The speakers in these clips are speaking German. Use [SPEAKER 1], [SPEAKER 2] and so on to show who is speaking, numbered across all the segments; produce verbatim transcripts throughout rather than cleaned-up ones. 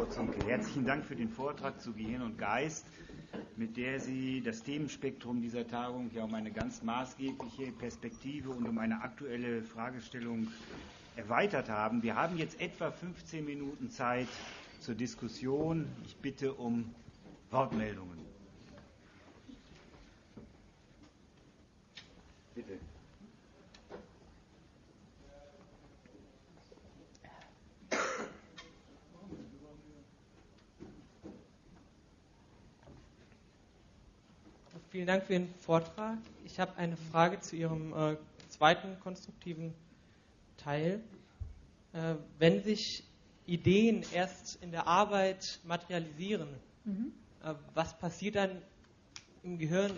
[SPEAKER 1] Zunke, herzlichen Dank für den Vortrag zu Gehirn und Geist, mit der Sie das Themenspektrum dieser Tagung ja um eine ganz maßgebliche Perspektive und um eine aktuelle Fragestellung erweitert haben. Wir haben jetzt etwa fünfzehn Minuten Zeit zur Diskussion. Ich bitte um Wortmeldungen. Bitte.
[SPEAKER 2] Vielen Dank für Ihren Vortrag. Ich habe eine Frage zu Ihrem äh, zweiten konstruktiven Teil. Äh, wenn sich Ideen erst in der Arbeit materialisieren, mhm. äh, was passiert dann im Gehirn?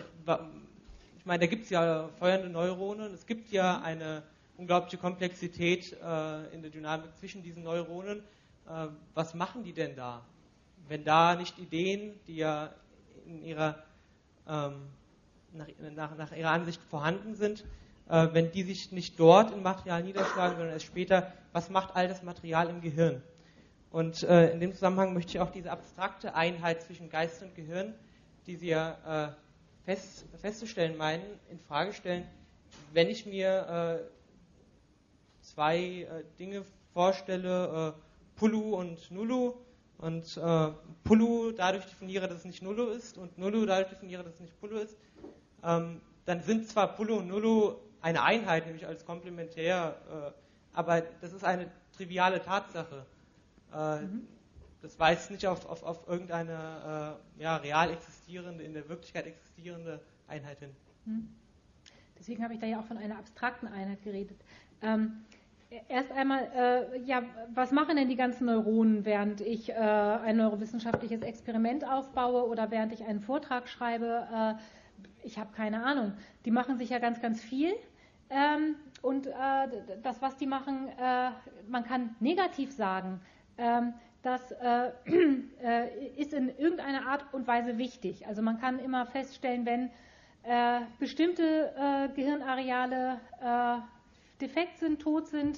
[SPEAKER 2] Ich meine, da gibt es ja feuernde Neuronen, es gibt ja eine unglaubliche Komplexität äh, in der Dynamik zwischen diesen Neuronen. Äh, was machen die denn da? Wenn da nicht Ideen, die ja in ihrer ähm, nach, nach, nach ihrer Ansicht vorhanden sind, äh, wenn die sich nicht dort im Material niederschlagen, sondern erst später, was macht all das Material im Gehirn? Und äh, in dem Zusammenhang möchte ich auch diese abstrakte Einheit zwischen Geist und Gehirn, die Sie ja äh, fest, festzustellen meinen, in Frage stellen. Wenn ich mir äh, zwei äh, Dinge vorstelle, äh, Pulu und Nulu, und äh, Pulu dadurch definiere, dass es nicht Nullo ist, und Nullo dadurch definiere, dass es nicht Pulu ist, ähm, dann sind zwar Pulu und Nullo eine Einheit, nämlich als komplementär, äh, aber das ist eine triviale Tatsache. Äh, mhm. Das weist nicht auf, auf, auf irgendeine äh, ja, real existierende, in der Wirklichkeit existierende Einheit hin.
[SPEAKER 3] Mhm. Deswegen habe ich da ja auch von einer abstrakten Einheit geredet. Ähm, Erst einmal, äh, ja, was machen denn die ganzen Neuronen, während ich äh, ein neurowissenschaftliches Experiment aufbaue oder während ich einen Vortrag schreibe? Äh, ich habe keine Ahnung. Die machen sich ja ganz, ganz viel. Ähm, und äh, das, was die machen, äh, man kann negativ sagen, ähm, das äh, äh, ist in irgendeiner Art und Weise wichtig. Also man kann immer feststellen, wenn äh, bestimmte äh, Gehirnareale äh, defekt sind, tot sind,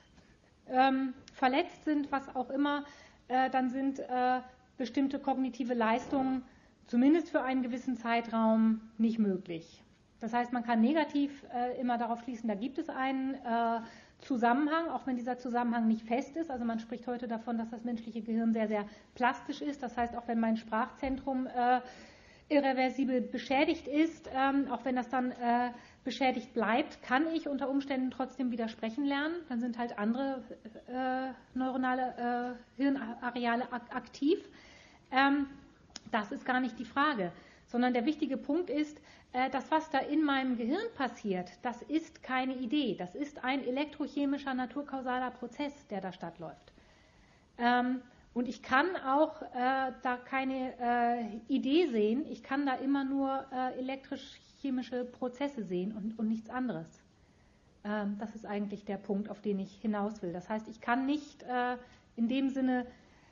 [SPEAKER 3] ähm, verletzt sind, was auch immer, äh, dann sind äh, bestimmte kognitive Leistungen zumindest für einen gewissen Zeitraum nicht möglich. Das heißt, man kann negativ äh, immer darauf schließen, da gibt es einen äh, Zusammenhang, auch wenn dieser Zusammenhang nicht fest ist. Also man spricht heute davon, dass das menschliche Gehirn sehr, sehr plastisch ist. Das heißt, auch wenn mein Sprachzentrum äh, irreversibel beschädigt ist, ähm, auch wenn das dann äh, beschädigt bleibt, kann ich unter Umständen trotzdem wieder sprechen lernen. Dann sind halt andere äh, neuronale äh, Hirnareale ak- aktiv. Ähm, das ist gar nicht die Frage, sondern der wichtige Punkt ist, äh, das, was da in meinem Gehirn passiert, das ist keine Idee. Das ist ein elektrochemischer, naturkausaler Prozess, der da stattläuft. Ähm, Und ich kann auch äh, da keine äh, Idee sehen, ich kann da immer nur äh, elektrisch-chemische Prozesse sehen und, und nichts anderes. Ähm, das ist eigentlich der Punkt, auf den ich hinaus will. Das heißt, ich kann nicht äh, in dem Sinne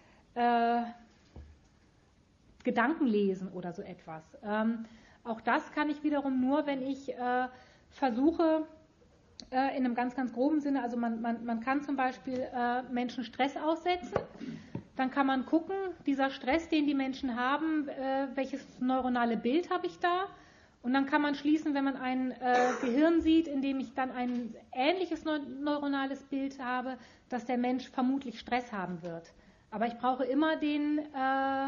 [SPEAKER 3] äh, Gedanken lesen oder so etwas. Ähm, auch das kann ich wiederum nur, wenn ich äh, versuche, äh, in einem ganz, ganz groben Sinne, also man, man, man kann zum Beispiel äh, Menschen Stress aussetzen. Dann kann man gucken, dieser Stress, den die Menschen haben, äh, welches neuronale Bild habe ich da? Und dann kann man schließen, wenn man ein äh, Gehirn sieht, in dem ich dann ein ähnliches neu neuronales Bild habe, dass der Mensch vermutlich Stress haben wird. Aber ich brauche immer den äh,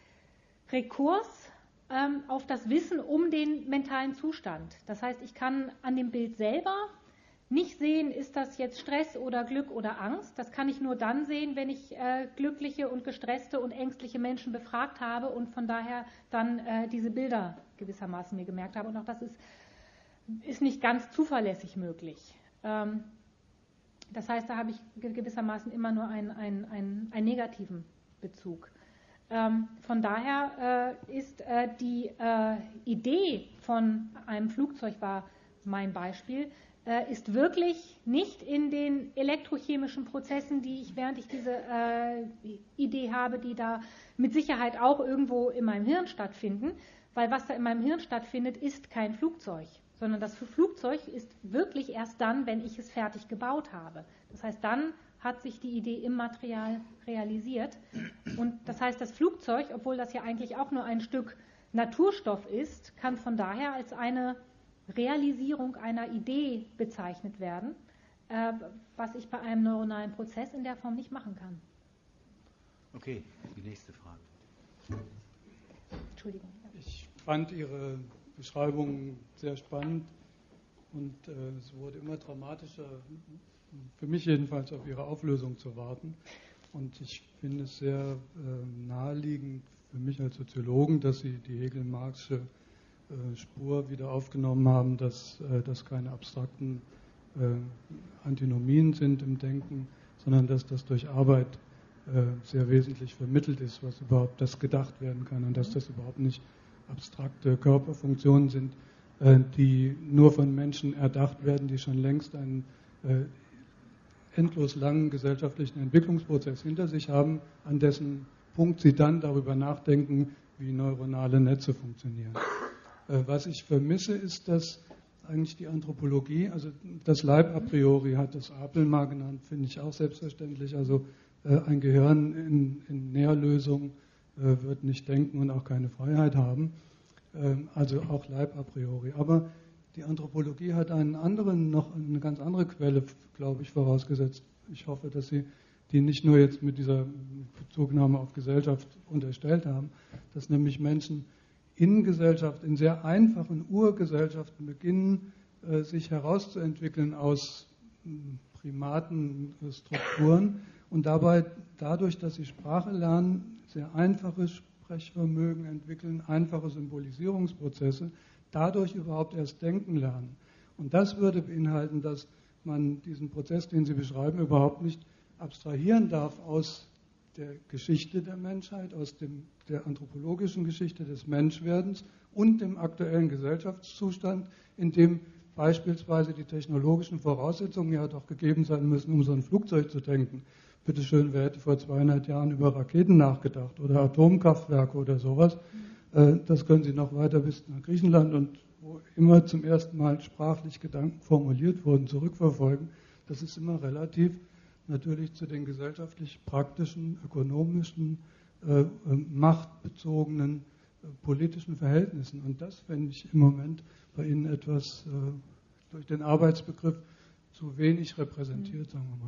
[SPEAKER 3] Rekurs ähm, auf das Wissen um den mentalen Zustand. Das heißt, ich kann an dem Bild selber nicht sehen, ist das jetzt Stress oder Glück oder Angst. Das kann ich nur dann sehen, wenn ich äh, glückliche und gestresste und ängstliche Menschen befragt habe und von daher dann äh, diese Bilder gewissermaßen mir gemerkt habe. Und auch das ist, ist nicht ganz zuverlässig möglich. Ähm, das heißt, da habe ich gewissermaßen immer nur einen, einen, einen, einen negativen Bezug. Ähm, von daher äh, ist äh, die äh, Idee von einem Flugzeug, war mein Beispiel, ist wirklich nicht in den elektrochemischen Prozessen, die ich, während ich diese äh, Idee habe, die da mit Sicherheit auch irgendwo in meinem Hirn stattfinden, weil was da in meinem Hirn stattfindet, ist kein Flugzeug, sondern das Flugzeug ist wirklich erst dann, wenn ich es fertig gebaut habe. Das heißt, dann hat sich die Idee im Material realisiert. Und das heißt, das Flugzeug, obwohl das ja eigentlich auch nur ein Stück Naturstoff ist, kann von daher als eine Realisierung einer Idee bezeichnet werden, äh, was ich bei einem neuronalen Prozess in der Form nicht machen kann.
[SPEAKER 1] Okay, die nächste Frage.
[SPEAKER 3] Entschuldigung.
[SPEAKER 4] Ich fand Ihre Beschreibung sehr spannend und äh, es wurde immer dramatischer, für mich jedenfalls, auf Ihre Auflösung zu warten. Und ich finde es sehr äh, naheliegend für mich als Soziologen, dass Sie die Hegel-Marxische äh, Spur wieder aufgenommen haben, dass äh, das keine abstrakten äh, Antinomien sind im Denken, sondern dass das durch Arbeit äh, sehr wesentlich vermittelt ist, was überhaupt das gedacht werden kann und dass das überhaupt nicht abstrakte Körperfunktionen sind, äh, die nur von Menschen erdacht werden, die schon längst einen äh, endlos langen gesellschaftlichen Entwicklungsprozess hinter sich haben, an dessen Punkt sie dann darüber nachdenken, wie neuronale Netze funktionieren. Äh, was ich vermisse, ist, dass eigentlich die Anthropologie, also das Leib a priori hat das Apel mal genannt, finde ich auch selbstverständlich, also äh, ein Gehirn in, in Nährlösung äh, wird nicht denken und auch keine Freiheit haben, äh, also auch Leib a priori. Aber die Anthropologie hat einen anderen, noch eine ganz andere Quelle, glaube ich, vorausgesetzt. Ich hoffe, dass Sie die nicht nur jetzt mit dieser Bezugnahme auf Gesellschaft unterstellt haben, dass nämlich Menschen in Gesellschaft, in sehr einfachen Urgesellschaften beginnen, äh, sich herauszuentwickeln aus äh, Primatenstrukturen und dabei, dadurch, dass sie Sprache lernen, sehr einfache Sprechvermögen entwickeln, einfache Symbolisierungsprozesse, dadurch überhaupt erst denken lernen. Und das würde beinhalten, dass man diesen Prozess, den Sie beschreiben, überhaupt nicht abstrahieren darf aus der Geschichte der Menschheit, aus dem, der anthropologischen Geschichte des Menschwerdens und dem aktuellen Gesellschaftszustand, in dem beispielsweise die technologischen Voraussetzungen ja doch gegeben sein müssen, um so ein Flugzeug zu denken. Bitte schön, wer hätte vor zweihundert Jahren über Raketen nachgedacht oder Atomkraftwerke oder sowas. Das können Sie noch weiter bis nach Griechenland und wo immer zum ersten Mal sprachlich Gedanken formuliert wurden, zurückverfolgen. Das ist immer relativ natürlich zu den gesellschaftlich praktischen, ökonomischen, äh, machtbezogenen äh, politischen Verhältnissen. Und das fände ich im Moment bei Ihnen etwas äh, durch den Arbeitsbegriff zu wenig repräsentiert, sagen wir mal.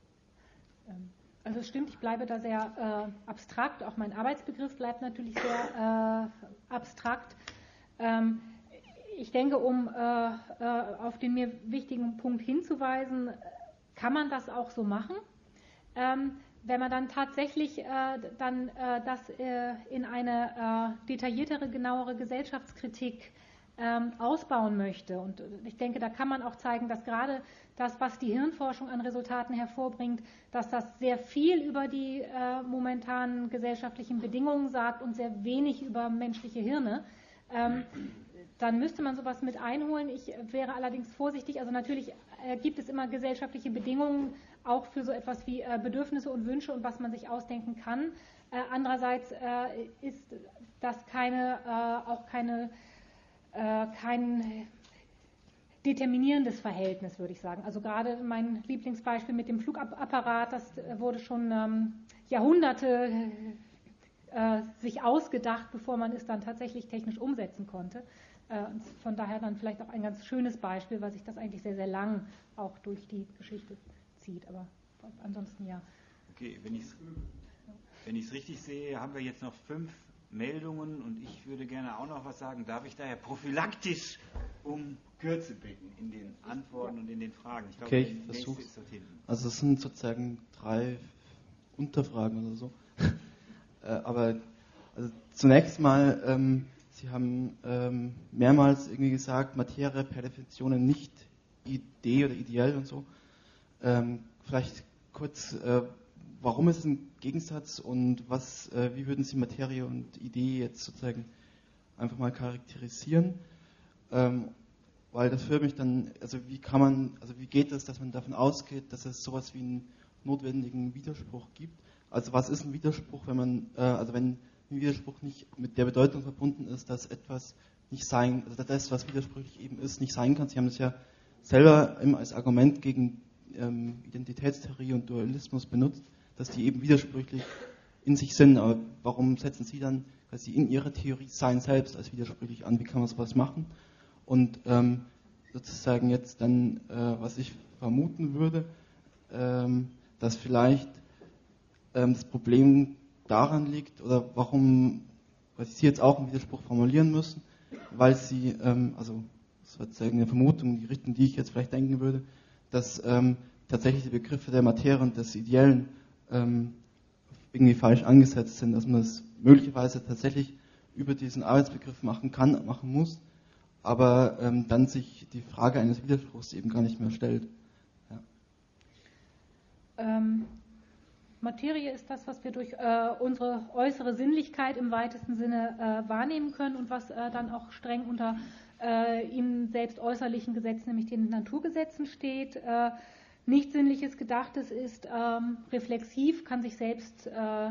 [SPEAKER 3] Ja. Also es stimmt, ich bleibe da sehr äh, abstrakt. Auch mein Arbeitsbegriff bleibt natürlich sehr äh, abstrakt. Ähm, ich denke, um äh, äh, auf den mir wichtigen Punkt hinzuweisen, kann man das auch so machen. Ähm, wenn man dann tatsächlich äh, dann äh, das äh, in eine äh, detailliertere, genauere Gesellschaftskritik ähm, ausbauen möchte. Und ich denke, da kann man auch zeigen, dass gerade das, was die Hirnforschung an Resultaten hervorbringt, dass das sehr viel über die äh, momentanen gesellschaftlichen Bedingungen sagt und sehr wenig über menschliche Hirne. Ähm, dann müsste man sowas mit einholen. Ich wäre allerdings vorsichtig. Also natürlich äh, gibt es immer gesellschaftliche Bedingungen, auch für so etwas wie äh, Bedürfnisse und Wünsche und was man sich ausdenken kann. Äh, andererseits äh, ist das keine, äh, auch keine, äh, kein determinierendes Verhältnis, würde ich sagen. Also gerade mein Lieblingsbeispiel mit dem Flugapparat, das wurde schon ähm, Jahrhunderte äh, sich ausgedacht, bevor man es dann tatsächlich technisch umsetzen konnte. Und von daher dann vielleicht auch ein ganz schönes Beispiel, weil sich das eigentlich sehr, sehr lang auch durch die Geschichte zieht. Aber ansonsten ja.
[SPEAKER 1] Okay, wenn ich es wenn ich es richtig sehe, haben wir jetzt noch fünf Meldungen und ich würde gerne auch noch was sagen. Darf ich daher prophylaktisch um Kürze bitten in den Antworten und in den Fragen? Ich glaube,
[SPEAKER 5] okay, ich versuche. Also es sind sozusagen drei Unterfragen oder so. äh, aber also zunächst mal, ähm, Sie haben ähm, mehrmals irgendwie gesagt, Materie per Definition nicht Idee oder ideell und so. Ähm, vielleicht kurz, äh, warum ist es ein Gegensatz und was, äh, wie würden Sie Materie und Idee jetzt sozusagen einfach mal charakterisieren? Ähm, weil das für mich dann, also wie kann man, also wie geht es, dass man davon ausgeht, dass es sowas wie einen notwendigen Widerspruch gibt? Also was ist ein Widerspruch, wenn man, äh, also wenn ein Widerspruch nicht mit der Bedeutung verbunden ist, dass etwas nicht sein, also das, was widersprüchlich eben ist, nicht sein kann. Sie haben es ja selber als Argument gegen ähm, Identitätstheorie und Dualismus benutzt, dass die eben widersprüchlich in sich sind. Aber warum setzen Sie dann quasi in Ihrer Theorie Sein selbst als widersprüchlich an? Wie kann man sowas machen? Und ähm, sozusagen jetzt dann, äh, was ich vermuten würde, ähm, dass vielleicht ähm, das Problem daran liegt, oder warum, weil Sie jetzt auch einen Widerspruch formulieren müssen, weil Sie, ähm, also sozusagen eine Vermutung in die Richtung, die ich jetzt vielleicht denken würde, dass ähm, tatsächlich die Begriffe der Materie und des Ideellen ähm, irgendwie falsch angesetzt sind, dass man es möglicherweise tatsächlich über diesen Arbeitsbegriff machen kann, machen muss, aber ähm, dann sich die Frage eines Widerspruchs eben gar nicht mehr stellt. Ja.
[SPEAKER 3] Ähm, Materie ist das, was wir durch äh, unsere äußere Sinnlichkeit im weitesten Sinne äh, wahrnehmen können und was äh, dann auch streng unter äh, ihm selbst äußerlichen Gesetzen, nämlich den Naturgesetzen steht. Äh, Nichts Sinnliches Gedachtes ist ähm, reflexiv, kann sich selbst äh,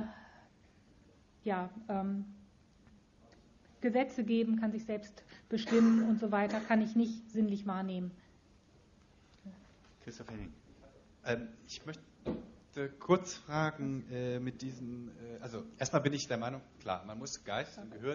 [SPEAKER 3] ja, ähm, Gesetze geben, kann sich selbst bestimmen und so weiter, kann ich nicht sinnlich wahrnehmen.
[SPEAKER 1] Christoph Henning.
[SPEAKER 6] Ähm, ich möchte kurz fragen äh, mit diesen, äh, also erstmal bin ich der Meinung, klar, man muss Geist und Gehirn.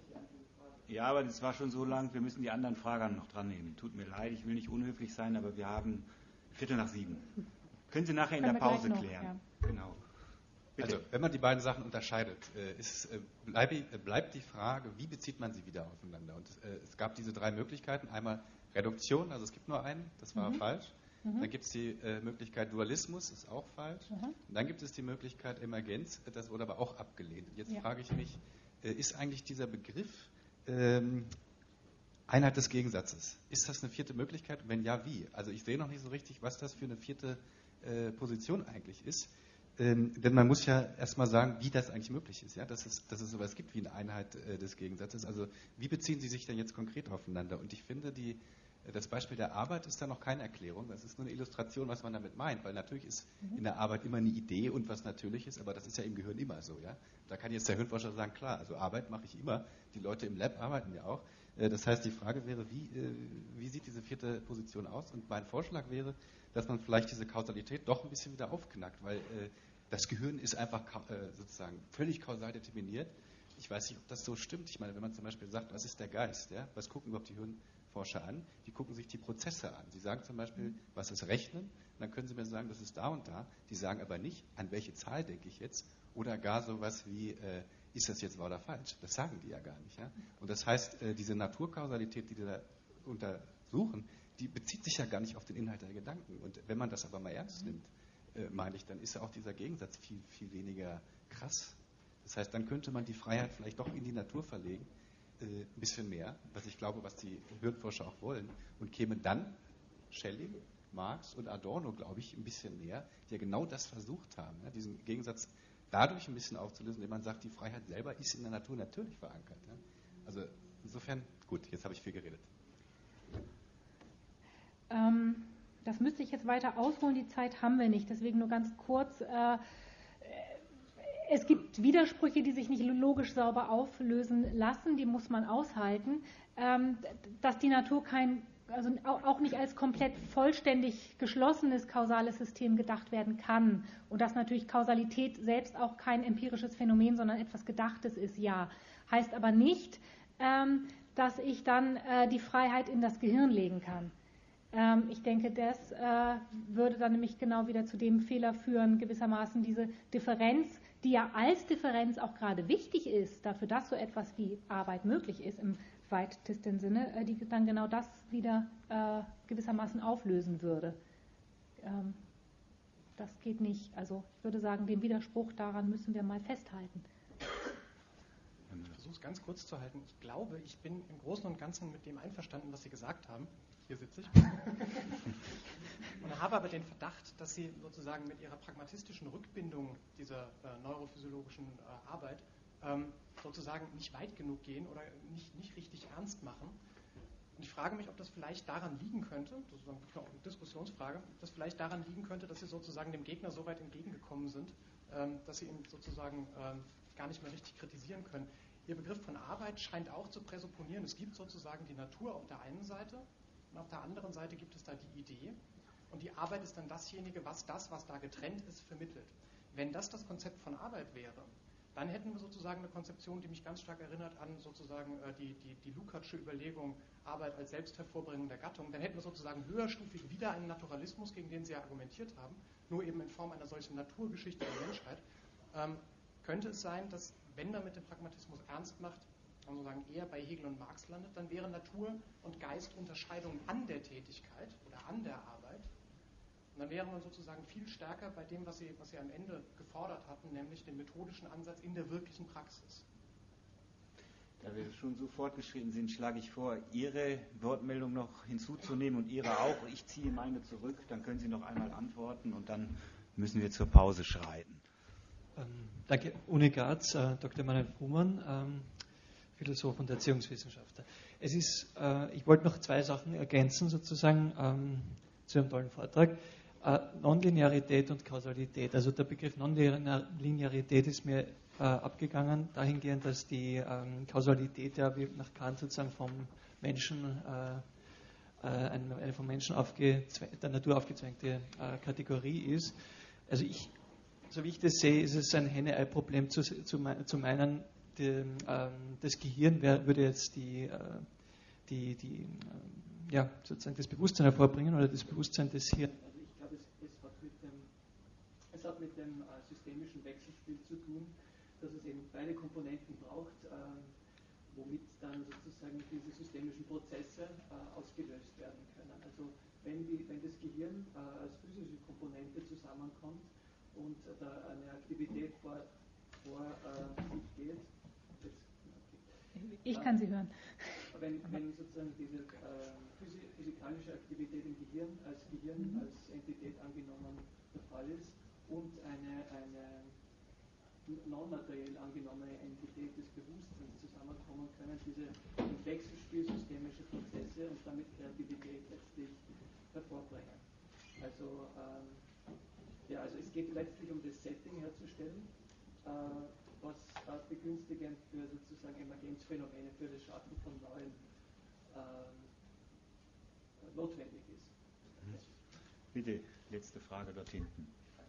[SPEAKER 1] Ja, aber das war schon so lang, wir müssen die anderen Fragen noch dran nehmen. Tut mir leid, ich will nicht unhöflich sein, aber wir haben Viertel nach sieben. Können Sie nachher in
[SPEAKER 3] Können
[SPEAKER 1] der
[SPEAKER 3] wir gleich
[SPEAKER 1] Pause
[SPEAKER 3] noch,
[SPEAKER 1] klären.
[SPEAKER 3] ja.
[SPEAKER 1] Genau. Bitte.
[SPEAKER 6] Also, wenn man die beiden Sachen unterscheidet, äh, ist, äh, bleib, äh, bleibt die Frage, wie bezieht man sie wieder aufeinander? Und äh, es gab diese drei Möglichkeiten. Einmal Reduktion, also es gibt nur einen, das war
[SPEAKER 3] Mhm.
[SPEAKER 6] falsch.
[SPEAKER 3] Mhm.
[SPEAKER 6] Dann gibt es die äh, Möglichkeit Dualismus, ist auch falsch.
[SPEAKER 3] Mhm.
[SPEAKER 6] Und dann gibt es die Möglichkeit Emergenz, das wurde aber auch abgelehnt. Und jetzt
[SPEAKER 3] Ja.
[SPEAKER 6] frage ich mich, äh, ist eigentlich dieser Begriff ähm, Einheit des Gegensatzes, ist das eine vierte Möglichkeit? Wenn ja, wie? Also ich sehe noch nicht so richtig, was das für eine vierte äh, Position eigentlich ist. Ähm, denn man muss ja erstmal sagen, wie das eigentlich möglich ist, ja? dass, es, dass es sowas gibt wie eine Einheit äh, des Gegensatzes. Also wie beziehen Sie sich denn jetzt konkret aufeinander? Und ich finde, die, das Beispiel der Arbeit ist da noch keine Erklärung. Das ist nur eine Illustration, was man damit meint. Weil natürlich ist
[SPEAKER 3] Mhm.
[SPEAKER 6] in der Arbeit immer eine Idee und was natürlich ist, aber das ist ja im Gehirn immer so. Ja? Da kann jetzt der Hirnforscher sagen, klar, also Arbeit mache ich immer. Die Leute im Lab arbeiten ja auch. Äh, das heißt, die Frage wäre, wie, äh, wie sieht diese vierte Position aus? Und mein Vorschlag wäre, dass man vielleicht diese Kausalität doch ein bisschen wieder aufknackt, weil äh, das Gehirn ist einfach äh, sozusagen völlig kausal determiniert. Ich weiß nicht, ob das so stimmt. Ich meine, wenn man zum Beispiel sagt, was ist der Geist? Ja? Was gucken überhaupt die Hirnforscher an? Die gucken sich die Prozesse an. Sie sagen zum Beispiel, was ist Rechnen? Und dann können sie mir sagen, das ist da und da. Die sagen aber nicht, an welche Zahl denke ich jetzt? Oder gar sowas wie, äh, ist das jetzt wahr oder falsch? Das sagen die ja gar nicht. Ja? Und das heißt, äh, diese Naturkausalität, die die da untersuchen, die bezieht sich ja gar nicht auf den Inhalt der Gedanken. Und wenn man das aber mal ernst nimmt, äh, meine ich, dann ist ja auch dieser Gegensatz viel, viel weniger krass. Das heißt, dann könnte man die Freiheit vielleicht doch in die Natur verlegen, äh, ein bisschen mehr, was ich glaube, was die Hirnforscher auch wollen, und käme dann Schelling, Marx und Adorno, glaube ich, ein bisschen näher, die ja genau das versucht haben, ja, diesen Gegensatz dadurch ein bisschen aufzulösen, indem man sagt, die Freiheit selber ist in der Natur natürlich verankert. Ja. Also insofern, gut, jetzt habe ich viel geredet.
[SPEAKER 3] Ähm, das müsste ich jetzt weiter ausholen, die Zeit haben wir nicht, deswegen nur ganz kurz. Äh, es gibt Widersprüche, die sich nicht logisch sauber auflösen lassen, die muss man aushalten. Ähm, dass die Natur kein, also auch nicht als komplett vollständig geschlossenes kausales System gedacht werden kann und dass natürlich Kausalität selbst auch kein empirisches Phänomen, sondern etwas Gedachtes ist, ja. Heißt aber nicht, ähm, dass ich dann äh, die Freiheit in das Gehirn legen kann. Ähm, ich denke, das äh, würde dann nämlich genau wieder zu dem Fehler führen, gewissermaßen diese Differenz, die ja als Differenz auch gerade wichtig ist, dafür, dass so etwas wie Arbeit möglich ist im weitesten Sinne, äh, die dann genau das wieder äh, gewissermaßen auflösen würde. Ähm, das geht nicht. Also ich würde sagen, den Widerspruch daran müssen wir mal festhalten.
[SPEAKER 7] Ich versuche es ganz kurz zu halten. Ich glaube, ich bin im Großen und Ganzen mit dem einverstanden, was Sie gesagt haben. Hier sitze ich. Und habe aber den Verdacht, dass Sie sozusagen mit Ihrer pragmatistischen Rückbindung dieser äh, neurophysiologischen äh, Arbeit ähm, sozusagen nicht weit genug gehen oder nicht, nicht richtig ernst machen. Und ich frage mich, ob das vielleicht daran liegen könnte, das ist auch eine Diskussionsfrage, ob das vielleicht daran liegen könnte, dass Sie sozusagen dem Gegner so weit entgegengekommen sind, ähm, dass Sie ihn sozusagen ähm, gar nicht mehr richtig kritisieren können. Ihr Begriff von Arbeit scheint auch zu präsupponieren, es gibt sozusagen die Natur auf der einen Seite und auf der anderen Seite gibt es da die Idee. Und die Arbeit ist dann dasjenige, was das, was da getrennt ist, vermittelt. Wenn das das Konzept von Arbeit wäre, dann hätten wir sozusagen eine Konzeption, die mich ganz stark erinnert an sozusagen äh, die, die, die Lukácsche Überlegung, Arbeit als Selbsthervorbringung der Gattung. Dann hätten wir sozusagen höherstufig wieder einen Naturalismus, gegen den Sie ja argumentiert haben, nur eben in Form einer solchen Naturgeschichte der Menschheit. Ähm, könnte es sein, dass, wenn man mit dem Pragmatismus ernst macht, man sozusagen eher bei Hegel und Marx landet, dann wäre Natur und Geist Unterscheidung an der Tätigkeit oder an der Arbeit. Und dann wäre man sozusagen viel stärker bei dem, was Sie, was Sie am Ende gefordert hatten, nämlich den methodischen Ansatz in der wirklichen Praxis.
[SPEAKER 1] Da wir schon so fortgeschritten sind, schlage ich vor, Ihre Wortmeldung noch hinzuzunehmen und Ihre auch. Ich ziehe meine zurück, dann können Sie noch einmal antworten und dann müssen wir zur Pause schreiten.
[SPEAKER 8] Ähm, danke, Uni Graz, äh, Doktor Manuel Fuhrmann, ähm, Philosoph und Erziehungswissenschaftler. Es ist, äh, ich wollte noch zwei Sachen ergänzen, sozusagen, ähm, zu einem tollen Vortrag. Äh, Nonlinearität und Kausalität. Also der Begriff Nonlinearität ist mir äh, abgegangen, dahingehend, dass die ähm, Kausalität ja wie nach Kant sozusagen vom Menschen, äh, äh, eine, eine vom Menschen der Natur aufgezwängte äh, Kategorie ist. Also ich, so wie ich das sehe, ist es ein Henne-Ei-Problem zu, zu, zu meinen, die, ähm, das Gehirn wär, würde jetzt die, äh, die, die äh, ja, sozusagen das Bewusstsein hervorbringen oder das Bewusstsein des Hirns. Also ich glaube, es, es hat mit dem, es hat mit dem äh, systemischen Wechselspiel zu tun, dass es eben beide Komponenten braucht, äh, womit dann sozusagen diese systemischen Prozesse äh, ausgelöst werden können. Also wenn, die, wenn das Gehirn äh, als physische Komponente zusammenkommt und äh, da eine Aktivität vor, vor äh, sich geht, jetzt, okay,
[SPEAKER 3] ich kann Sie hören.
[SPEAKER 8] Wenn, wenn sozusagen diese äh, physikalische Aktivität im Gehirn als Gehirn, mhm. als Entität angenommen der Fall ist und eine, eine non-materiell angenommene Entität des Bewusstseins zusammenkommen, können diese im Wechselspiel systemische Prozesse und damit Kreativität letztlich hervorbringen. Also, ähm, ja, also es geht letztlich um das Setting herzustellen, äh, was äh, begünstigend für sozusagen Emergenzphänomene, für das Schaffen von neuen ähm, notwendig ist.
[SPEAKER 1] Bitte, letzte Frage dort hinten.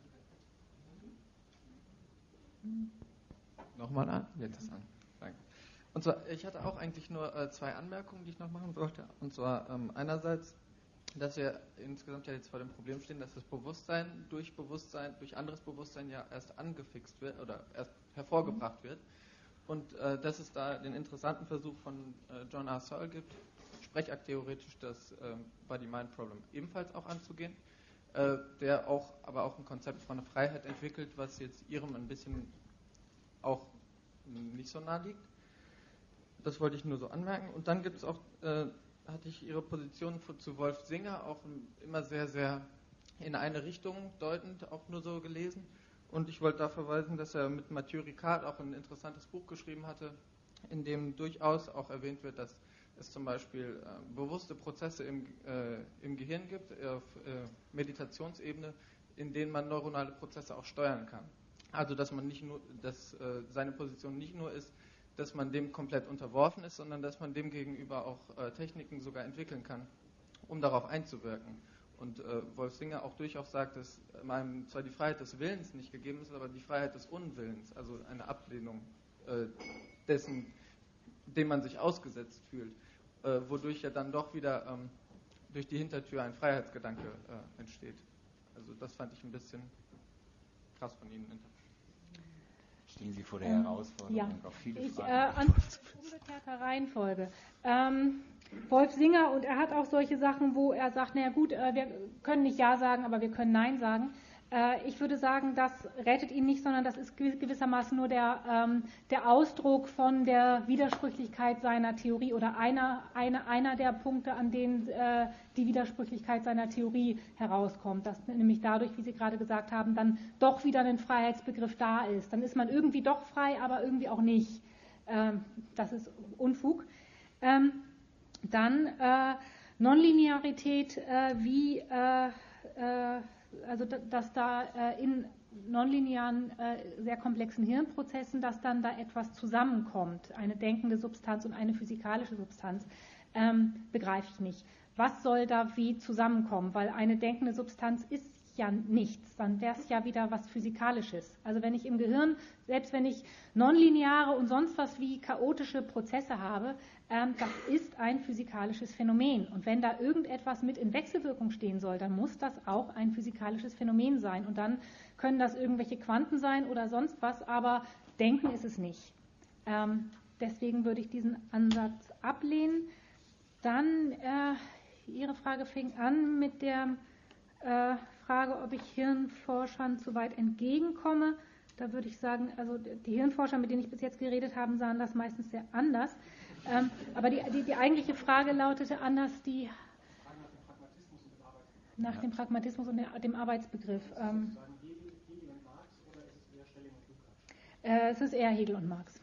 [SPEAKER 9] Nochmal an? Jetzt ist an. Danke. Und zwar, ich hatte auch eigentlich nur äh, zwei Anmerkungen, die ich noch machen wollte. Und zwar ähm, einerseits, dass wir insgesamt ja jetzt vor dem Problem stehen, dass das Bewusstsein durch Bewusstsein, durch anderes Bewusstsein ja erst angefixt wird oder erst hervorgebracht wird. Und äh, dass es da den interessanten Versuch von äh, John R. Searle gibt, sprechaktheoretisch das äh, Body-Mind-Problem ebenfalls auch anzugehen, äh, der auch aber auch ein Konzept von einer Freiheit entwickelt, was jetzt Ihrem ein bisschen auch nicht so nah liegt. Das wollte ich nur so anmerken. Und dann gibt es auch, äh, hatte ich Ihre Position zu Wolf Singer auch immer sehr, sehr in eine Richtung deutend auch nur so gelesen. Und ich wollte da verweisen, dass er mit Mathieu Ricard auch ein interessantes Buch geschrieben hatte, in dem durchaus auch erwähnt wird, dass es zum Beispiel äh, bewusste Prozesse im, äh, im Gehirn gibt, auf äh, Meditationsebene, in denen man neuronale Prozesse auch steuern kann. Also dass man nicht nur, dass äh, seine Position nicht nur ist, dass man dem komplett unterworfen ist, sondern dass man dem gegenüber auch äh, Techniken sogar entwickeln kann, um darauf einzuwirken. Und äh, Wolf Singer auch durchaus sagt, dass einem zwar die Freiheit des Willens nicht gegeben ist, aber die Freiheit des Unwillens, also eine Ablehnung äh, dessen, dem man sich ausgesetzt fühlt, äh, wodurch ja dann doch wieder ähm, durch die Hintertür ein Freiheitsgedanke äh, entsteht. Also das fand ich ein bisschen krass von Ihnen interpretiert.
[SPEAKER 1] Stehen Sie vor der ähm, Herausforderung,
[SPEAKER 3] ja,
[SPEAKER 1] auf viele
[SPEAKER 3] ich,
[SPEAKER 1] Fragen
[SPEAKER 3] äh, an umgekehrter Reihenfolge. Ähm, Wolf Singer, und er hat auch solche Sachen, wo er sagt, naja gut, äh, wir können nicht Ja sagen, aber wir können Nein sagen. Äh, ich würde sagen, das rettet ihn nicht, sondern das ist gewissermaßen nur der, ähm, der Ausdruck von der Widersprüchlichkeit seiner Theorie oder einer, einer, einer der Punkte, an denen äh, die Widersprüchlichkeit seiner Theorie herauskommt. Dass nämlich dadurch, wie Sie gerade gesagt haben, dann doch wieder ein Freiheitsbegriff da ist. Dann ist man irgendwie doch frei, aber irgendwie auch nicht. Ähm, das ist Unfug. Ähm, Dann äh, Nonlinearität, äh, wie, äh, äh, also dass da äh, in nonlinearen, äh, sehr komplexen Hirnprozessen, dass dann da etwas zusammenkommt, eine denkende Substanz und eine physikalische Substanz, ähm, begreife ich nicht. was soll da wie zusammenkommen? Weil eine denkende Substanz ist ja nichts, dann wäre es ja wieder was Physikalisches. Also wenn ich im Gehirn, selbst wenn ich nonlineare und sonst was wie chaotische Prozesse habe, ähm, das ist ein physikalisches Phänomen. Und wenn da irgendetwas mit in Wechselwirkung stehen soll, dann muss das auch ein physikalisches Phänomen sein. Und dann können das irgendwelche Quanten sein oder sonst was, aber Denken ist es nicht. Ähm, deswegen würde ich diesen Ansatz ablehnen. Dann, äh, Ihre Frage fing an mit der äh, Frage, ob ich Hirnforschern zu weit entgegenkomme. Da würde ich sagen, also die Hirnforscher, mit denen ich bis jetzt geredet habe, sahen das meistens sehr anders. Ähm, aber die, die, die eigentliche Frage lautete anders, die nach dem Pragmatismus und dem Arbeitsbegriff. Ähm, äh, es ist eher Hegel und Marx.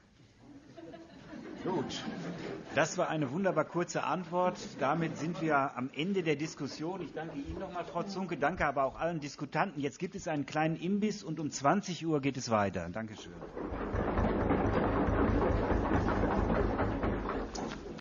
[SPEAKER 1] Gut, das war eine wunderbar kurze Antwort. Damit sind wir am Ende der Diskussion. Ich danke Ihnen nochmal, Frau Zunke, danke aber auch allen Diskutanten. Jetzt gibt es einen kleinen Imbiss und um zwanzig Uhr geht es weiter. Dankeschön.